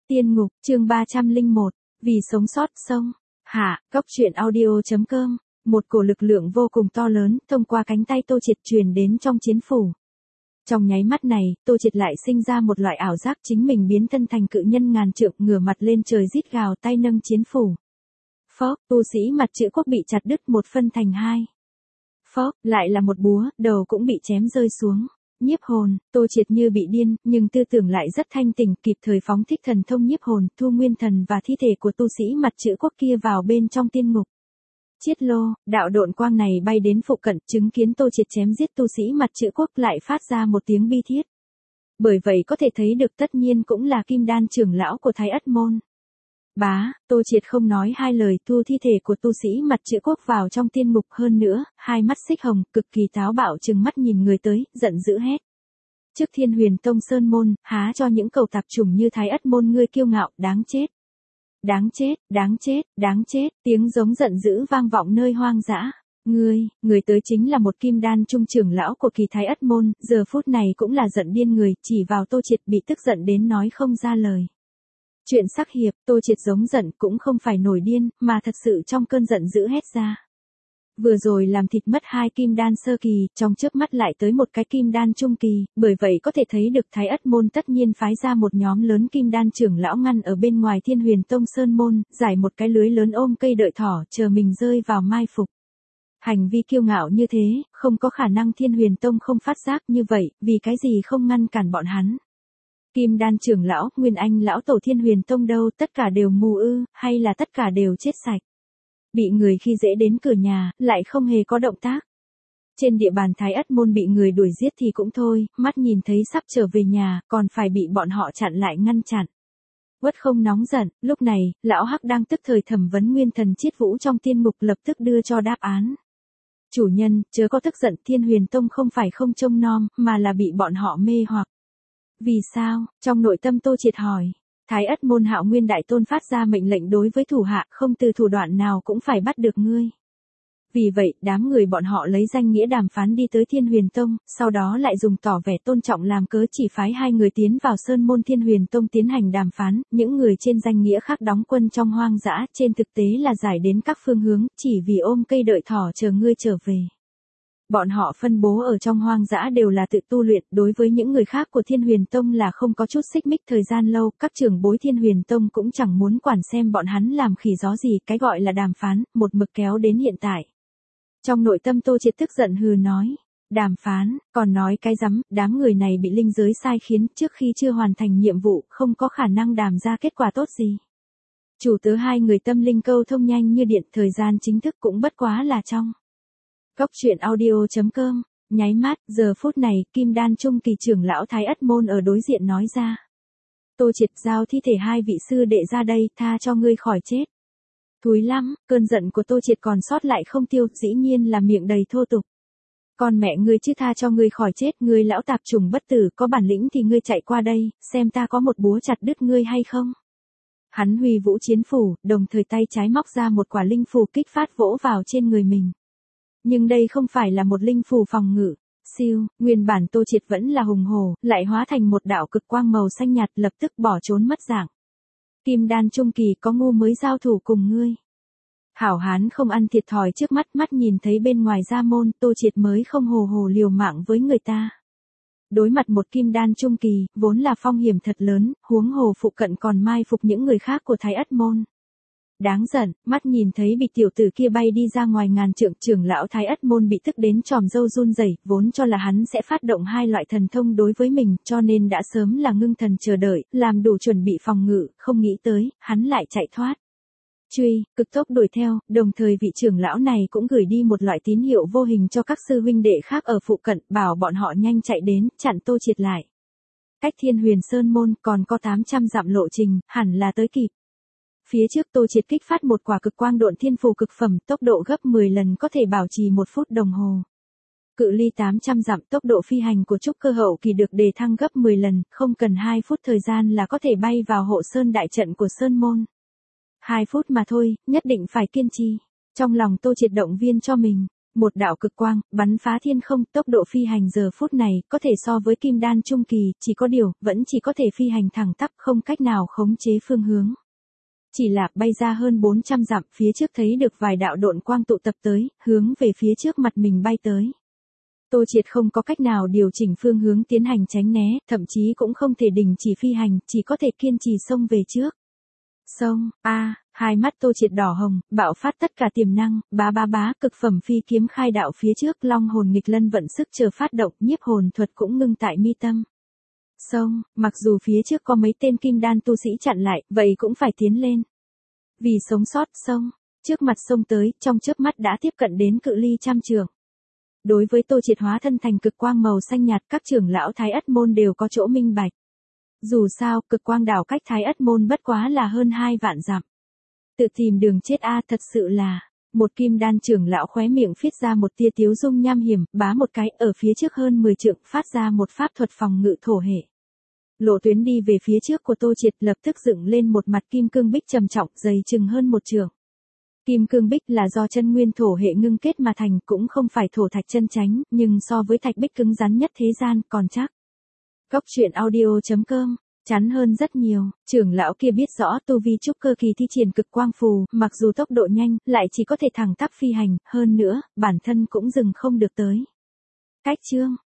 Tiên ngục, chương 301, vì sống sót sông. Hạ, Cốc truyện audio.com, một cổ lực lượng vô cùng to lớn, thông qua cánh tay Tô Triệt truyền đến trong chiến phủ. Trong nháy mắt này, Tô Triệt lại sinh ra một loại ảo giác chính mình biến thân thành cự nhân ngàn trượng, ngửa mặt lên trời rít gào, tay nâng chiến phủ. Phốc, tu sĩ mặt chữ quốc bị chặt đứt một phân thành hai. Phốc, lại là một búa, đầu cũng bị chém rơi xuống. Nhiếp hồn, Tô Triệt như bị điên, nhưng tư tưởng lại rất thanh tỉnh, kịp thời phóng thích thần thông nhiếp hồn, thu nguyên thần và thi thể của tu sĩ mặt chữ quốc kia vào bên trong tiên ngục. Chiết lô, đạo độn quang này bay đến phụ cận, chứng kiến Tô Triệt chém giết tu sĩ mặt chữ quốc lại phát ra một tiếng bi thiết. Bởi vậy có thể thấy được tất nhiên cũng là Kim Đan trưởng lão của Thái Ất Môn. Bá, Tô Triệt không nói hai lời, thu thi thể của tu sĩ mặt chữ quốc vào trong tiên ngục, hơn nữa, hai mắt xích hồng, cực kỳ táo bạo trừng mắt nhìn người tới, giận dữ hét. Trước Thiên Huyền Tông Sơn Môn, há cho những cầu tạp chủng như Thái Ất Môn ngươi kiêu ngạo, đáng chết. Đáng chết, đáng chết, đáng chết, tiếng giống giận dữ vang vọng nơi hoang dã. Người tới chính là một Kim Đan trung trưởng lão của kỳ Thái Ất Môn, giờ phút này cũng là giận điên người, chỉ vào Tô Triệt bị tức giận đến nói không ra lời. Chuyện sắc hiệp, Tô Triệt giống giận cũng không phải nổi điên, mà thật sự trong cơn giận dữ hét ra. Vừa rồi làm thịt mất hai Kim Đan sơ kỳ, trong chớp mắt lại tới một cái Kim Đan trung kỳ, bởi vậy có thể thấy được Thái Ất Môn tất nhiên phái ra một nhóm lớn Kim Đan trưởng lão ngăn ở bên ngoài Thiên Huyền Tông Sơn Môn, giải một cái lưới lớn ôm cây đợi thỏ, chờ mình rơi vào mai phục. Hành vi kiêu ngạo như thế, không có khả năng Thiên Huyền Tông không phát giác như vậy, vì cái gì không ngăn cản bọn hắn. Kim Đan trưởng lão, Nguyên Anh lão tổ Thiên Huyền Tông đâu, tất cả đều mù ư, hay là tất cả đều chết sạch. Bị người khi dễ đến cửa nhà, lại không hề có động tác. Trên địa bàn Thái Ất Môn bị người đuổi giết thì cũng thôi, mắt nhìn thấy sắp trở về nhà, còn phải bị bọn họ chặn lại ngăn chặn. Uất không nóng giận, lúc này, lão Hắc đang tức thời thẩm vấn nguyên thần Chiết Vũ trong tiên ngục, lập tức đưa cho đáp án. Chủ nhân, chớ có tức giận, Thiên Huyền Tông không phải không trông nom, mà là bị bọn họ mê hoặc. Vì sao? Trong nội tâm Tô Triệt hỏi. Thái Ất Môn Hạo Nguyên Đại Tôn phát ra mệnh lệnh đối với thủ hạ, không từ thủ đoạn nào cũng phải bắt được ngươi. Vì vậy, đám người bọn họ lấy danh nghĩa đàm phán đi tới Thiên Huyền Tông, sau đó lại dùng tỏ vẻ tôn trọng làm cớ chỉ phái hai người tiến vào Sơn Môn Thiên Huyền Tông tiến hành đàm phán, những người trên danh nghĩa khác đóng quân trong hoang dã, trên thực tế là giải đến các phương hướng, chỉ vì ôm cây đợi thỏ chờ ngươi trở về. Bọn họ phân bố ở trong hoang dã đều là tự tu luyện, đối với những người khác của Thiên Huyền Tông là không có chút xích mích thời gian lâu, các trưởng bối Thiên Huyền Tông cũng chẳng muốn quản xem bọn hắn làm khỉ gió gì, cái gọi là đàm phán, một mực kéo đến hiện tại. Trong nội tâm Tô Triệt tức giận hừ nói, đàm phán, còn nói cái rắm, đám người này bị linh giới sai khiến, trước khi chưa hoàn thành nhiệm vụ, không có khả năng đàm ra kết quả tốt gì. Chủ tớ hai người tâm linh câu thông nhanh như điện, thời gian chính thức cũng bất quá là trong. Cốc truyện audio.com, nháy mắt, giờ phút này, Kim Đan trung kỳ trưởng lão Thái Ất Môn ở đối diện nói ra. Tô Triệt giao thi thể hai vị sư đệ ra đây, tha cho ngươi khỏi chết. Thúi lắm, cơn giận của Tô Triệt còn sót lại không tiêu, dĩ nhiên là miệng đầy thô tục. Con mẹ ngươi chứ tha cho ngươi khỏi chết, ngươi lão tạp trùng bất tử, có bản lĩnh thì ngươi chạy qua đây, xem ta có một búa chặt đứt ngươi hay không. Hắn huy vũ chiến phủ, đồng thời tay trái móc ra một quả linh phù kích phát vỗ vào trên người mình. Nhưng đây không phải là một linh phù phòng ngự. Siêu, nguyên bản Tô Triệt vẫn là hùng hổ, lại hóa thành một đạo cực quang màu xanh nhạt, lập tức bỏ trốn mất dạng. Kim Đan trung kỳ có ngu mới giao thủ cùng ngươi. Hảo hán không ăn thiệt thòi trước mắt, mắt nhìn thấy bên ngoài gia môn, Tô Triệt mới không hồ hồ liều mạng với người ta. Đối mặt một Kim Đan trung kỳ, vốn là phong hiểm thật lớn, huống hồ phụ cận còn mai phục những người khác của Thái Ất Môn. Đáng giận, mắt nhìn thấy bị tiểu tử kia bay đi ra ngoài ngàn trượng, trưởng lão Thái Ất Môn bị tức đến tròm râu run rẩy, vốn cho là hắn sẽ phát động hai loại thần thông đối với mình, cho nên đã sớm là ngưng thần chờ đợi, làm đủ chuẩn bị phòng ngự, không nghĩ tới, hắn lại chạy thoát. Truy, cực tốc đuổi theo, đồng thời vị trưởng lão này cũng gửi đi một loại tín hiệu vô hình cho các sư huynh đệ khác ở phụ cận, bảo bọn họ nhanh chạy đến, chặn Tô Triệt lại. Cách Thiên Huyền Sơn Môn còn có 800 dặm lộ trình, hẳn là tới kịp. Phía trước Tô Triệt kích phát một quả cực quang độn thiên phù cực phẩm, tốc độ gấp 10 lần, có thể bảo trì 1 phút đồng hồ. Cự ly 800 dặm, tốc độ phi hành của trúc cơ hậu kỳ được đề thăng gấp 10 lần, không cần 2 phút thời gian là có thể bay vào hộ sơn đại trận của Sơn Môn. 2 phút mà thôi, nhất định phải kiên trì. Trong lòng Tô Triệt động viên cho mình. Một đạo cực quang, bắn phá thiên không, tốc độ phi hành giờ phút này, có thể so với kim đan trung kỳ, chỉ có điều, vẫn chỉ có thể phi hành thẳng tắp, không cách nào khống chế phương hướng. Chỉ là bay ra hơn 400 dặm, phía trước thấy được vài đạo độn quang tụ tập tới, hướng về phía trước mặt mình bay tới. Tô Triệt không có cách nào điều chỉnh phương hướng tiến hành tránh né, thậm chí cũng không thể đình chỉ phi hành, chỉ có thể kiên trì xông về trước. Xông, hai mắt Tô Triệt đỏ hồng, bạo phát tất cả tiềm năng, bá, cực phẩm phi kiếm khai đạo phía trước, long hồn nghịch lân vận sức chờ phát động, nhiếp hồn thuật cũng ngưng tại mi tâm. Xông, mặc dù phía trước có mấy tên kim đan tu sĩ chặn lại, vậy cũng phải tiến lên. Vì sống sót, xông, trước mặt xông tới, trong chớp mắt đã tiếp cận đến cự ly 100 trượng. Đối với Tô Triệt hóa thân thành cực quang màu xanh nhạt, các trưởng lão Thái Ất môn đều có chỗ minh bạch. Dù sao, cực quang đảo cách Thái Ất môn bất quá là hơn 2 vạn dặm. Tự tìm đường chết thật sự là. Một kim đan trưởng lão khóe miệng phít ra một tia tiếu dung nham hiểm, bá một cái, ở phía trước hơn 10 trượng, phát ra một pháp thuật phòng ngự thổ hệ. Lộ tuyến đi về phía trước của Tô Triệt lập tức dựng lên một mặt kim cương bích trầm trọng, dày chừng hơn 1 trượng. Kim cương bích là do chân nguyên thổ hệ ngưng kết mà thành, cũng không phải thổ thạch chân chánh, nhưng so với thạch bích cứng rắn nhất thế gian, còn chắc. Cốc truyện audio.com, chắn hơn rất nhiều. Trưởng lão kia biết rõ tu vi trúc cơ kỳ thi triển cực quang phù, mặc dù tốc độ nhanh, lại chỉ có thể thẳng tắp phi hành, hơn nữa, bản thân cũng dừng không được tới. Cách chương